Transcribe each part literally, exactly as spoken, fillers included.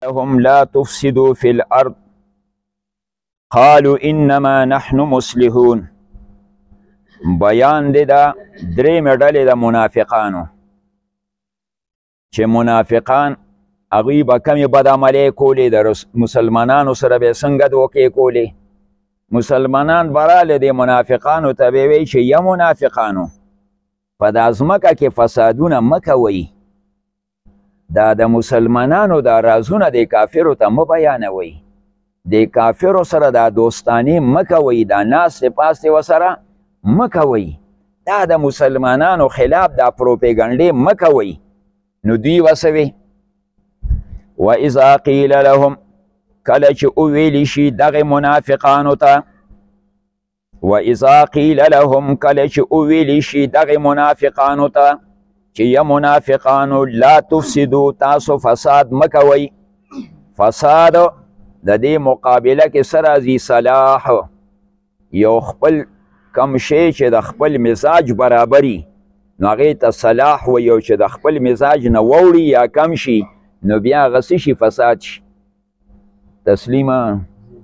لهم لا تفسدوا في الأرض قالوا انما نحن مصلحون. بیان دی دا درېیمې ډلې د منافقانو چې منافقان هغوی به کمې بدعملۍ کولې، د مسلمانانو سره به یې څنګه دوکې کولې. مسلمانان به راله دې منافقانو ته به وایي چې یا منافقانو په دا ځمکه کې فسادونه مه کوئ، دا د مسلمانانو دا رازونه د کافرو ته مه بیانوئ، د کافرو سره دا دوستانې مه کوئ، دا ناستې پاستې ورسره مه کوئ، دا د مسلمانانو خلاف دا پروپیګنډې مه کوئ. نو دوی وسوي و اذا قیل لهم کله چې وویلی شي دغې منافقانو ته و اذا قیل لهم کله چې وویلی شي دغې منافقانو ته چې یا منافقانو لا تفسدو تاسو فساد مه کوئ. فساد د دې مقابله کې څه راځي؟ صلاح، یو خپل کم شی چې د خپل مزاج برابري نو هغې ته صلاح و، یو چې د خپل مزاج نه ووړي یا کم شي نو بیا هغه څه شي؟ فساد شي. تسلیمه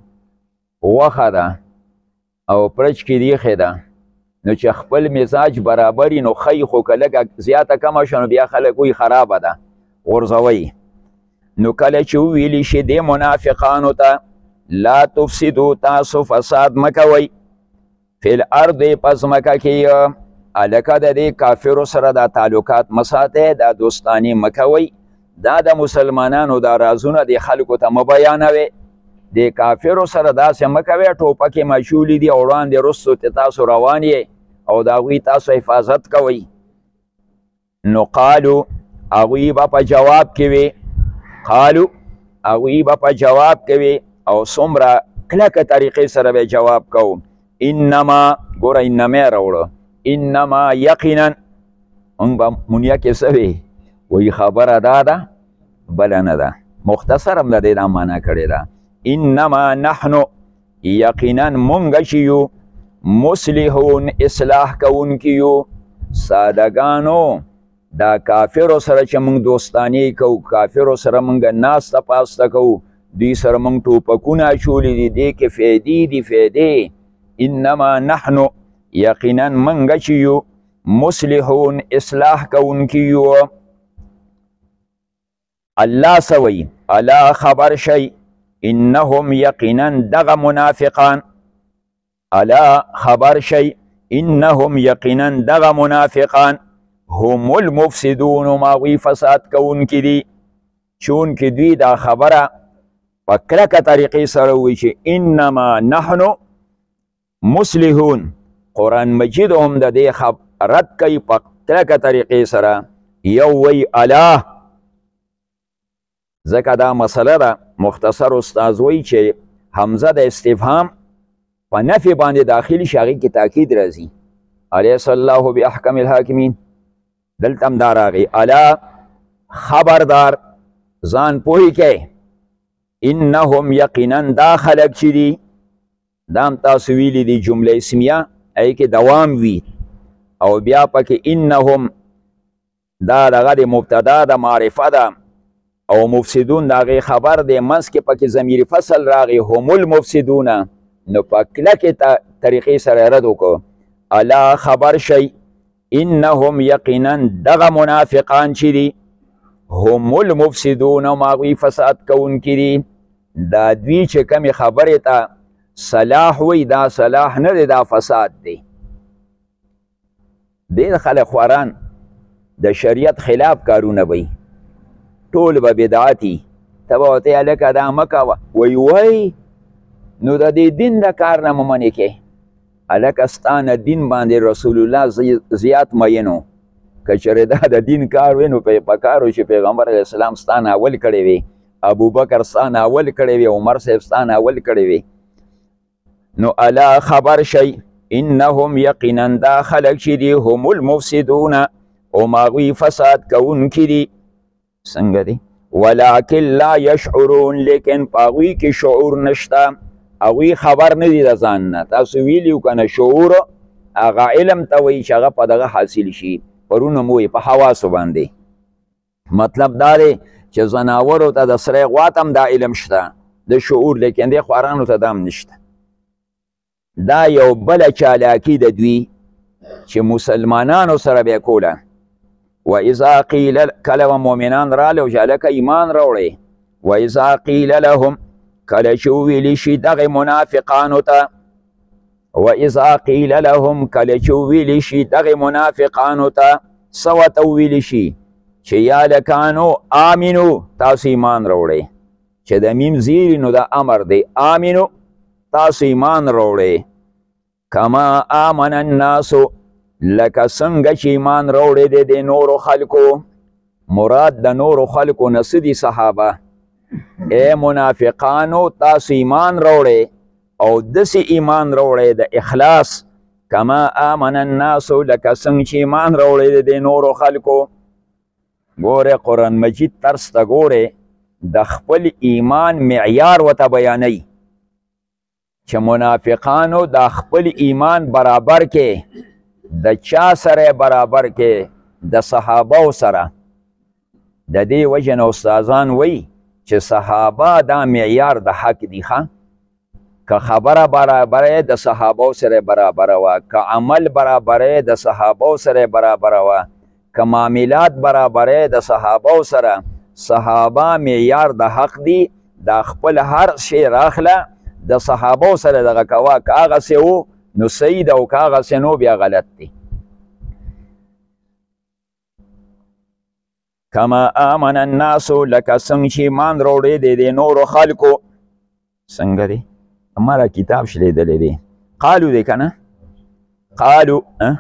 غوښه ده او پرچ کې دیخې ده، نو چې خپل مزاج برابري نو ښی، خو که لږه زیاته کمه شو نو بیا خلک وایي خرابه ده، غورځوئ. نو کله چې وویلی شي دې منافقانو ته لا تفسدو تاسو فساد مه کوئ فی الارض په ځمکه کې، هلکه د دې کافرو سره دا تعلقات مه ساتئ، دا دوستانې مه کوئ، دا د مسلمانانو دا رازونه د خلکو ته مه بیانوئ، د کافرو سره داسې مه کوئ ټوپکې مچولي دي او وړاندې رستو ته تاسو روان یې او د هغوی تاسو حفاظت کوئ. نو قالو هغوی به په جواب کې وي، قالو هغوی به په جواب کې وي او څومره کلکه طریقې سره به جواب کوو. انما ګوره انما یې راوړه، انما یقینا موږ به منیه کې څه وي وایي خبره دا ده بله نه ده، مختصر هم د دې دا معنا کړې ده. انما نحنو یقینا مونږ چې یو مصلحون اصلاح کوونکي یو، سادهګانو دا کافرو سره چې مونږ دوستانې کوو، کافرو سره مونږ ناسته پاسته کوو، دوی سره مونږ ټوپکونه اچولي دي، دې کې فیدې دي فیدې. انما نحنو یقینا مونږ چې یو مصلحون اصلاح کوونکي یو. الله سوی الا خبر شي انهم یقینا دغه منافقان، الا خبر شي انهم یقینا دغه منافقان هم المفسدون ماغوی فساد کوونکي دي. چونکې دوی دا خبره په کلکه طریقې سره وایي چې انما نحنو مصلحون، قرآن مجید هم د دې رد کوي په کلکه طریقې سره. یو وی الا، ځکه دا مسله ده مختصر استاذ وی چې حمزه د استفهام په نفي باندې داخل شي هغې کې تاکید راځي، الیس الله باحکم الحاکمین، دلته هم دا راغی الا خبردار ځان پوهی کې انهم یقینا دا خلک چې دي، دا هم تاسو ویلي دي جمله اسمیه هغې کې دوام وي او بیا پکې انهم دا دغه د مبتدا د معرفه ده او مفسدون د هغې خبر دی، منځ کې پکې ضمیر فصل راغی هم المفسدون، نو په کلکې طریقې سره رد وکړو. الا خبر شي انهم یقینا دغه منافقان چې دي هم المفسدون هم هغوی فساد کوونکي دي. دا دوی چې کمې خبرې ته صلاح وی، دا صلاح نه دی، دا فساد دی. ډېر خلک خواران د شریعت خلاف کارونه وی، ټول به بدعتي، ته به ورته هلکه دا مه کوه، وی وی نو د دې دین د کار نه مه منې کې. هلکه ستا نه دین باندې رسول الله زیات مین و، که چېرې دا د دین کار وی نو په کار و چې پیغمبر علیه السلام ستا نه اول کړی وی، ابوبکر ستا نه اول کړی وی، عمر صاحب ستا نه اول کړی وی. نو الا خبر شي انهم یقینا دا خلک چې دي هم المفسدون هم هغوی فساد کوونکي دي. څنګه دی؟ ولکن لا یشعرون، لیکن په هغوی کې شعور نشته، هغوی خبر نه دي د ځان نه. تاسو ویلي و که نه شعور هغه علم ته وایي چې هغه په دغه حاصل شي، پرونه مو په حواسو باندې. مطلب دا دی چې زناورو ته د سری غوا ته هم دا علم شته د شعور، لیکن دې خوارانو ته دا هم نشته. دا یو بله چالاکي د دوی چې مسلمانانو سره به یې کوله. و اذا قیل کله و مؤمنان راله چې هلکه ایمان راوړئ، و اذا قیل لهم کله چې وویلي شي دغې منافقانو ته، و اذا قیل لهم کله چې وویلي شي دغې منافقانو ته، څه ورته وویلي شي چې یا لکانو آمنو تاسو ایمان راوړئ، چې د میم زیري نو د امر دی، آمنو تاسو ایمان راوړئ، کما آمن الناسو لکه څنګه چې ایمان راوړی دی د نورو خلکو. مراد د نورو خلکو نه څه دي؟ صحابه. ای منافقانو تاسو ایمان راوړئ او داسې ایمان راوړئ د اخلاص، کما آمن الناسو لکه څنګه چې ایمان راوړی دی د نورو خلکو. ګوره قرآن مجید طرز ته ګورې د خپل ایمان معیار ورته بیانوي چې منافقانو د خپل ایمان برابر کې د چا سره برابر کې؟ د صحابه سره. د دې وجه نه استادان وایي چې صحابه دا معیار د حق دي. ښه که خبره برابره د صحابه سره برابره وه، که عمل برابره د صحابه سره برابره وه، که معاملات برابره د صحابه سره. صحابه معیار د حق دي. د خپل هر شی راخله د صحابه سره دغه کوه، که هغسې و نو صحیح ده او که هغسې نو بیا غلط دی. کما آمن الناسو لکه څنګه چې ایمان راوړی دی د نورو خلکو. څنګه دی؟ ما را کتاب شلیدلی دی. قالو دی که نه؟ قالو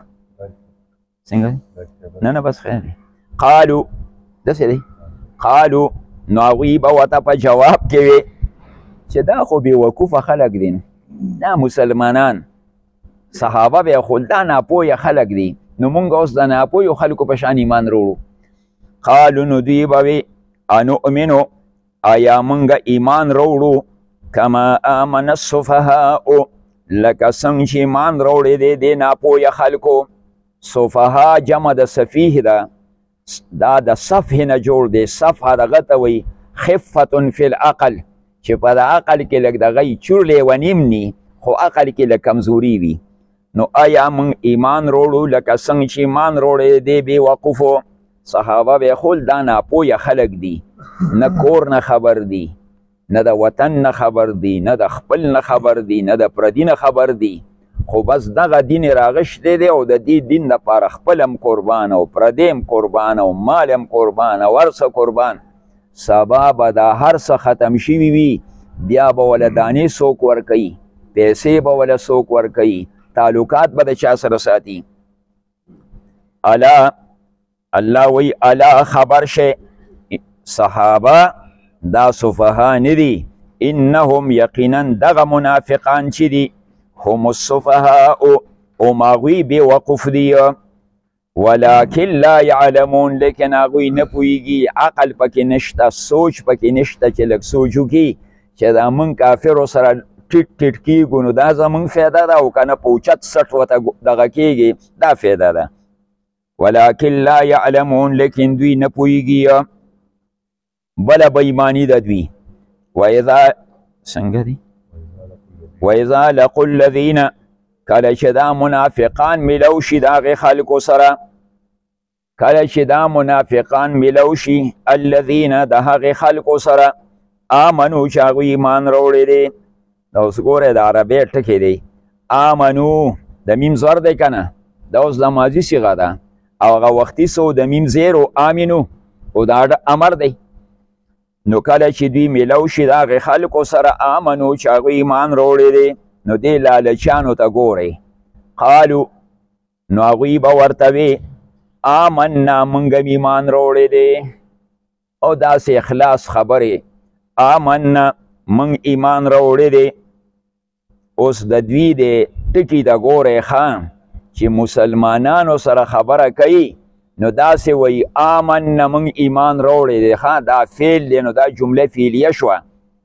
څنګه دی؟ نه نه بس خیر دی. قالو داسې دی. قالو نو هغوی به ورته په جواب کې وي چې دا خو بېوقوفه خلک دي، دا مسلمانان صحابه به خو دا ناپوهه خلک دي، نو مونږ اوس د ناپوهو خلکو په شان ایمان راوړو. قالو نو دوی به وي انؤمنو آیا مونږ ایمان راوړو کما آمن السفهاء لکه څنګه چې ایمان راوړی دی د ناپوهه خلکو. سفها جمع د سفیه ده، دا د صفح نه جوړ دی. صفحه دغه ته وایي خفة فی العقل، چې په د عقل کې لږ دغه چور لیونیم نی خو عقل کې لږ کمزوري وي. نو آیا موږ ایمان راوړو لکه څنګه چې ایمان راوړی دی بېوقوفو. صحابه به خول دا ناپوهه خلک دي، نه کور نه خبر دي، نه د وطن نه خبر دي، نه د خپل نه خبر دي، نه د پردي نه خبر دي، خو بس دغه دین راغشتی دی او د دې دین دپاره خپلم قربان او پردیم قربان او مالم قربان او هر څه قربان. سبا به دا هر څه ختم شوي وي، بیا به وله دانې څوک ورکوي، پیسې به وله څوک ورکوي، تعلقات به د چا سره ساتي. الا الله وی الا خبر شي صحابه دا صفها نه دي، انهم یقینا دغه منافقان چې دي هم الصفهاء او ماغوی بی وقف دی، ولکن لا یعلمون لیکن هغوی نه پوهیږي، عقل پکې نشته، سوچ پکې نشته چې لږ سوچ وکړي چې دا موږ کافرو سره ټیټ ټیټ کېږو نو دا زموږ فایده ده، او که نه په اوچت سټ ورته دغه کېږي دا فایده ده. ولکن لا یعلمون لیکن دوی نه پوهیږي. بله بېایماني ده دوی. واذا څنګه دي؟ واذا لقوا الذین کله چې دا منافقان ملو شي د هغې خلکو سره، کله چې دا منافقان ملو شي الذین د هغې خلکو سره آمنو چې هغوی ایمان راوړی دی. دا اوس ګورئ د عربۍ ټکې دی، آمنو د میم زور دی که نه، دا اوس د ماضي صیغه ده، او هغه وختي سو د میم زیر و آمنو او دا امر دی. نو کله چې دوی میلو شي د هغې خلکو سره آمنو چې هغوی ایمان راوړی دی، نو دې لالچیانو ته ګورئ. قالو نو هغوی به ورته وي آمنا موږ هم ایمان راوړی دی، او داسې اخلاص خبرې، آمنا موږ ایمان راوړی دی. اوس د دوی د ټکي ته ګورئ ښه چې مسلمانانو سره خبره کوي نو داسې وایي آمنا موږ ایمان راوړی دی. ښه دا فعل دی نو دا جمله فعلیه شوه،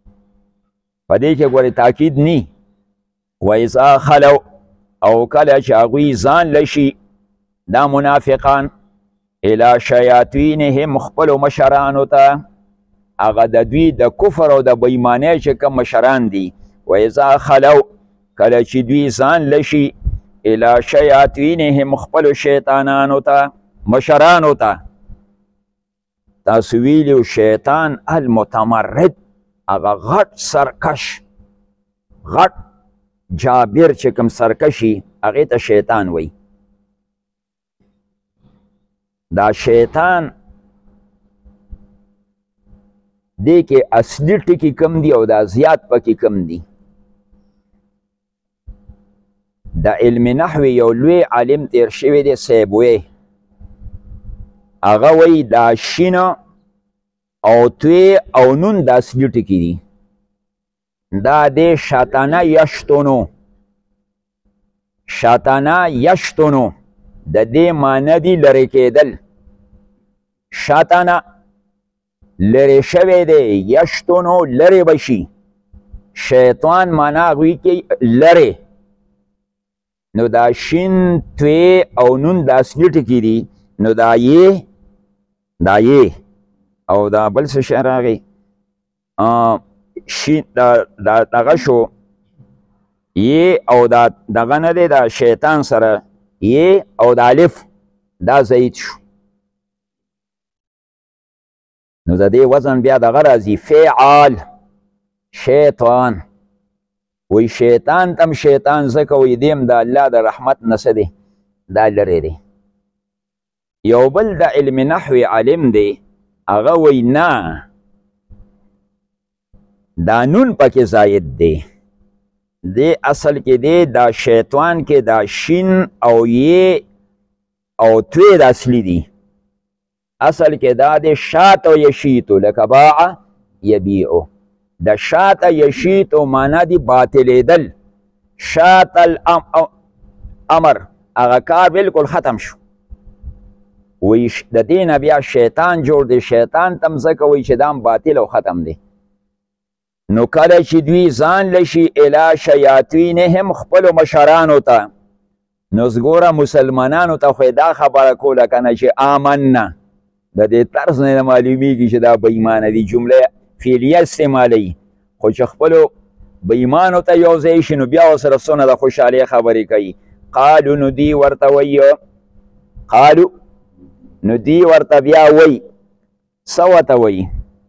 په دې کې ګورې تاکید نی. واذا خلو او کله چې هغوی ځان لشي دا منافقان الی شیاطینهم خپلو مشرانو ته، هغه د دوی د کفر او د بېایمانۍ چې کوم مشران دي و اذا خلو کله چې دوی ځان لشي الی شیاطینهم خپلو شیطانانو ته مشرانو ته تاسو ویلي شیطان المتمرد هغه غټ سرکش غټ جابر چې کوم سرکشي هغې ته شیطان وی دا شیطان دې کې اصلي ټکي کم دي او دا زیات پکې کم دي د علم نحو یو لوی عالم تیر شوی دی سیبوی هغه وی دا شینه او توی او نون د اصلي ټکي دي دا دی شاتانه یشتونو شاتانه یشتونو د دې معنی دی لرې کېدل شاتانه لرې شوی دی یشتونو لرې بشي شیطان معنی هغوی کې لرې نو دا شین توی او نون د اصلي ټکي دي نو دا یې دا یې او دا بل څه شی راغی شین دغه شو یې او دا دغه نه دی دا شیطان سره یې او دا الف دا ضعیف شو نو د دې وزن بیا دغه راځي فعال شیطان وی شیطان تم شیطان ځکه وی دیم د الله د رحمت نه څه دی دا لرې دی یو بل د علم نحو عالم دی هغه وی نه دا نون پکې زاید دی دی اصل کې دی دا شیطان کې دا شین او یې او توی د اصلي دی اصل کې دا دی شات او یشیتو لکه باع یبیعو د شات یشیتو معنا دی باطلیدل شات الامر هغه کار بالکل ختم شو وی د دې نه بیا شیطان جوړ دی شیطان تم ځکه وی چې دا باطل او ختم دی نو کله چې دوی ځان لشي الی شیاطینهم خپلو مشرانو ته نو زګوره مسلمانانو ته خو دا خبره کوله کنه چې آمنا د دې طرز نه معلومیږي چې دا بېایمانه دي جمله فعلیه استعمالوي خو چې خپلو بېایمانو ته یو ځای شي نو بیا ورسره څونه د خوشحالۍ خبرې کوي قالو نو دی ورته وایي قالو نو دی ورته بیا وایي څه ورته وایي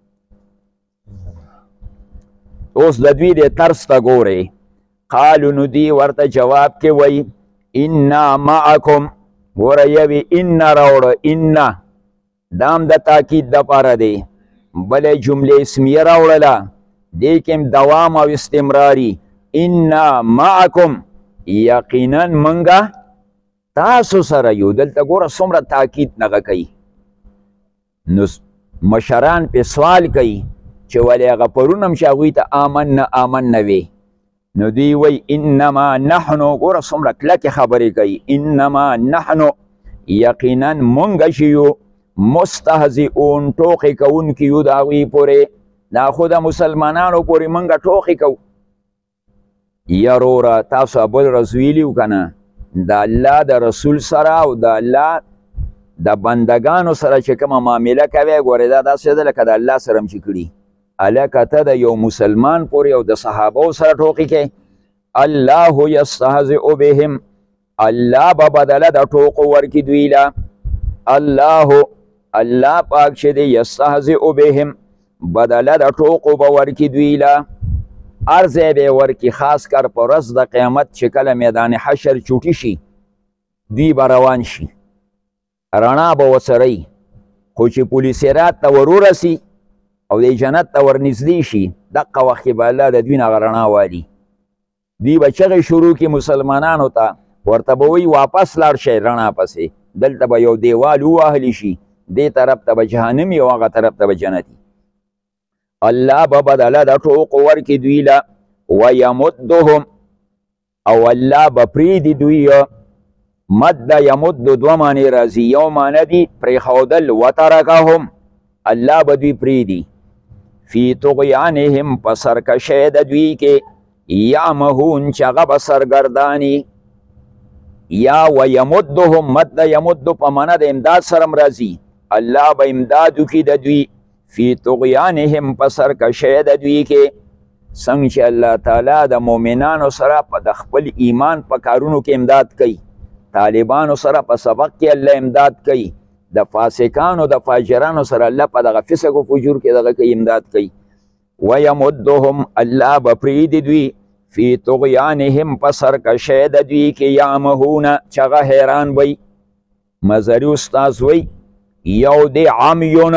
اوس د دوی د طرز ته ګورئ قالو نو دی ورته جواب کې وایي انا معکم ګوره یوې انا راوړه انا دام د تاکید دپاره دی بلې جملې اسمیه راوړله دې کې دوام او استمراري انا معکم یقینا منګه تاسو سره یو دلته ګوره څومره تاکید نغه کوي نو مشران پې سوال کوي چې ولې هغه پرون هم چې هغوی ته آمن نه آمن نه وي نو دوی وایي انما نحنو ګوره څومره کلکې خبرې کوي انما نحنو یقینا مونږ چې یو مستهزئون ټوقې کوونکي یو د هغوی پورې دا خو د مسلمانانو پورې مونږ ټوقې کوو یروره تاسو بل ورځ ویلي و که نه د الله د رسول سره او د الله د بندګانو سره چې کومه معامله کوي ګورې دا داسې ده لکه د الله سره هم چې کړي هلکه ته د یو مسلمان پورې او د صحابو سره ټوقې کوي الله یستهزئ بهم الله به بدله د ټوقو ورکړي دوی له الله الله پاک چې دی یستهزئ بهم بدله د ټوقو به ورکړي دوی له هر ځای به یې ورکړي خاص کر په ورځ د قیامت چې کله میدان حشر چوټي شي دوی به روان شي رڼا به ورسره وي خو چې پولیسرات ته ور ورسي او د جنت ته ورنږدې شي دقه وخت کې به الله د دوی نه هغه رڼا والي دوی به چغې شروع کړي مسلمانانو ته ورته به وایي واپس لاړ شئ رڼا پسې دلته به یو دیوال ووهلی شي دې طرف ته به جهنم او هغه طرف ته به جنتي الله به بدله د ټوقو ورکړي دوی له ویمدهم او الله به پرېږدي دوی مد یمد دوه معنی راځي یو معنی دي پرېښودل وترکهم الله به دوی پرېږدي فی طغیانهم په سرکشۍ د دوی کې یعمهون چې هغه به سرګرداني یا ویمدهم مد یمد په معنا د امداد سره هم راځي الله به امداد وکړي د دوی فی طغیانهم په سرکشۍ د دوی کې څنګه چې الله تعالی د مؤمنانو سره په د خپل ایمان په کارونو کې امداد کوي، طالبانو سره په سبق کې الله امداد کوي، د فاسقانو د فاجرانو سره الله په دغه فسق او فجور کې دغه کوي امداد کوي. ویمدهم الله به پرېږدي دوی فی طغیانهم په سرکشۍ د دوی کې یعمهونه چې هغه حیران وی. مزري استاذ وی یو دی عمیون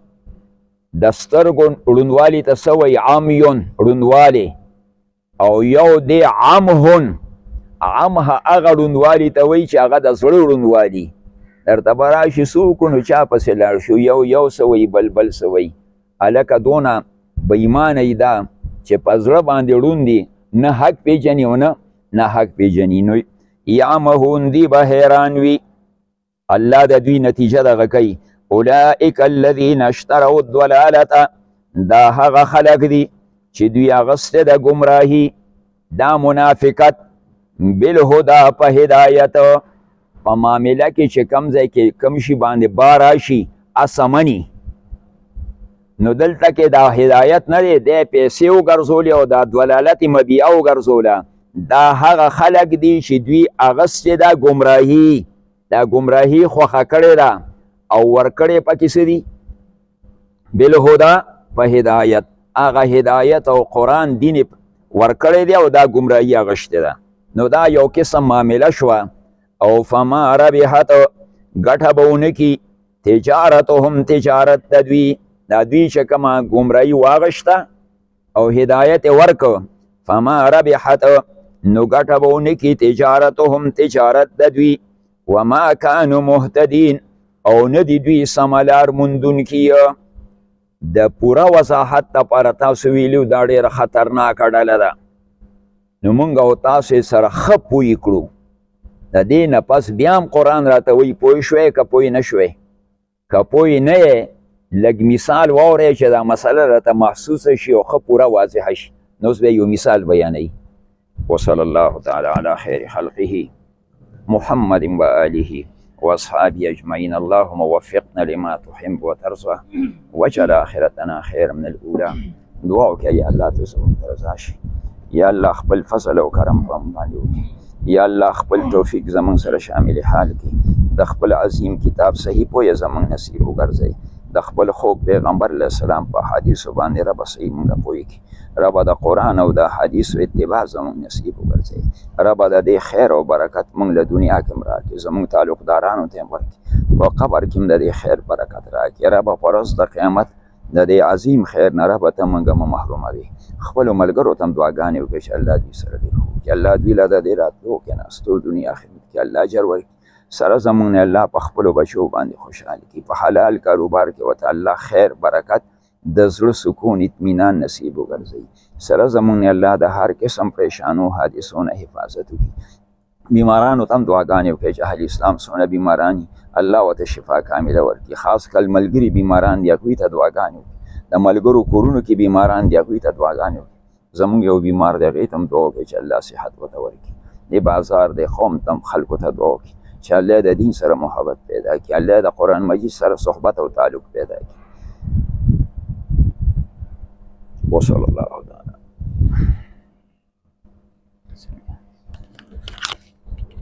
د سترګو ړوندوالي ته څه وایي عمیون ړوندوالی، او یو دی عمهن عمه هغه ړوندوالي ته وایي چې هغه د زړه ړوندوالي. درته به راشي څوک نو چا پسې لاړ شو یو یو څه وایي بل بل څه وایي. هلکه دونه بېایمانه یي دا چې په زړه باندې ړوند دي، نه حق پېژني او نه نه حق پېژني. نو یعمهون دی به حیران وي. الله د دوی نتیجه دغه کوي اولئک الذین اشتروا الضلالة، دا هغه خلق دي چې دوی اغسته د ګمراهي دا منافقت بالهدا په هدایت. په معامله کې چې کم ځای کې کم شي باندې بار راشي اسمني، نو دلته کې دا هدایت نه دی، دی پیسې وګرځولې او دا ضلالت مبیعه وګرځوله. دا هغه خلق دي چې دوی اغسته د ګمراهي دا ګمراهي خوښه کړې ده او ورکړې پکې څه دي بالهدا په هدایت. هغه هدایت او قرآن دین ورکړی دی او دا ګمراهي اغشتې ده. نو دا یو قسم معامله شوه. او فما ربحت ګټه به ونه کي تجارتهم تجارت د دوی، دا دوی چې کومه ګمراهي واغشته او هدایت یې ورکړ، فما ربحت نو ګټه به ونه کي تجارتهم تجارت د دوی، وما کانوا مهتدین او نه دي دوی سمه لار موندونکي. د پوره وضاحت دپاره تاسو ویلي دا ډېره خطرناکه ډله ده. نو موږ او تاسو سره ښه پوه کړو. د دې نه پس بیا هم قرآن راته وایي پوه شوی که پوه نه شوی. که پوه نه یې لږ مثال واورئ چې دا مسله راته محسوسه شي او ښه پوره واضحه شي. نو اوس بیا یو مثال بیانوي. وصلی الله تعالی علی خیر خلقه محمد و آله واصحابه اجمعین. اللهم وفقنا لما تحب وترضى واجعل آخرتنا خیر من الاولى. دعا وکړه یا الله ته زموږ رضا شي. یا الله خپل فضل او کرم په موږ باندې وکړي. یا الله خپل توفیق زموږ سره شامل حال کړي. د خپل عظیم کتاب صحیح پوهه زموږ نصیب وګرځوي. د خپل خوږ پیغمبر علیه السلام په حدیثو باندې ربه صحیح موږ پوه کړي. ربه د قرآن او د حدیثو اتباع زموږ نصیب وګرځوي. ربه د دې خیر او برکت موږ له دنیا کې هم راکړي، زموږ تعلقدارانو ته هم ورکړي، په قبر کې هم د دې خیر برکت راکړي. ربه په ورځ د قیامت د دې عظیم خیر نه ربه ته موږ مه محروموي. خپلو ملګرو ته هم دعاګانې وکړي چې الله دوی سره ډېر ښه وکړي، الله دوی له د دې راتلو کېناستو دنیا آخرت کې الله اجر ورکړي. سره زموږ نه الله په خپلو بچو باندې خوشحاله کړي، په حلال کاروبار کې ورته الله خیر برکت د زړه سکون اطمینان نصیب وګرځوي. سره زموږ نه الله د هر قسم پریشانو حادثو نه حفاظت وکړي. بیمارانو ته هم دعاګانې وکړي چې اهل اسلام څونه بیماران دي الله ورته شفا کامله ورکړي. خاص کل ملګري بیماران دي هغوی ته دعاګانې وکړي. د ملګرو کورونو کې بیماران دي هغوی ته دعاګانې وکړي. زموږ یو بیمار دی هغې ته هم دعا وکړي چې الله صحت ورته ورکړي. د بازار د قوم ته هم خلکو ته دعا وکړي چې الله د دین سره محبت پیدا کړي، الله د قرآن مجید سره صحبت او تعلق پیدا کړي. وصلی الله علیه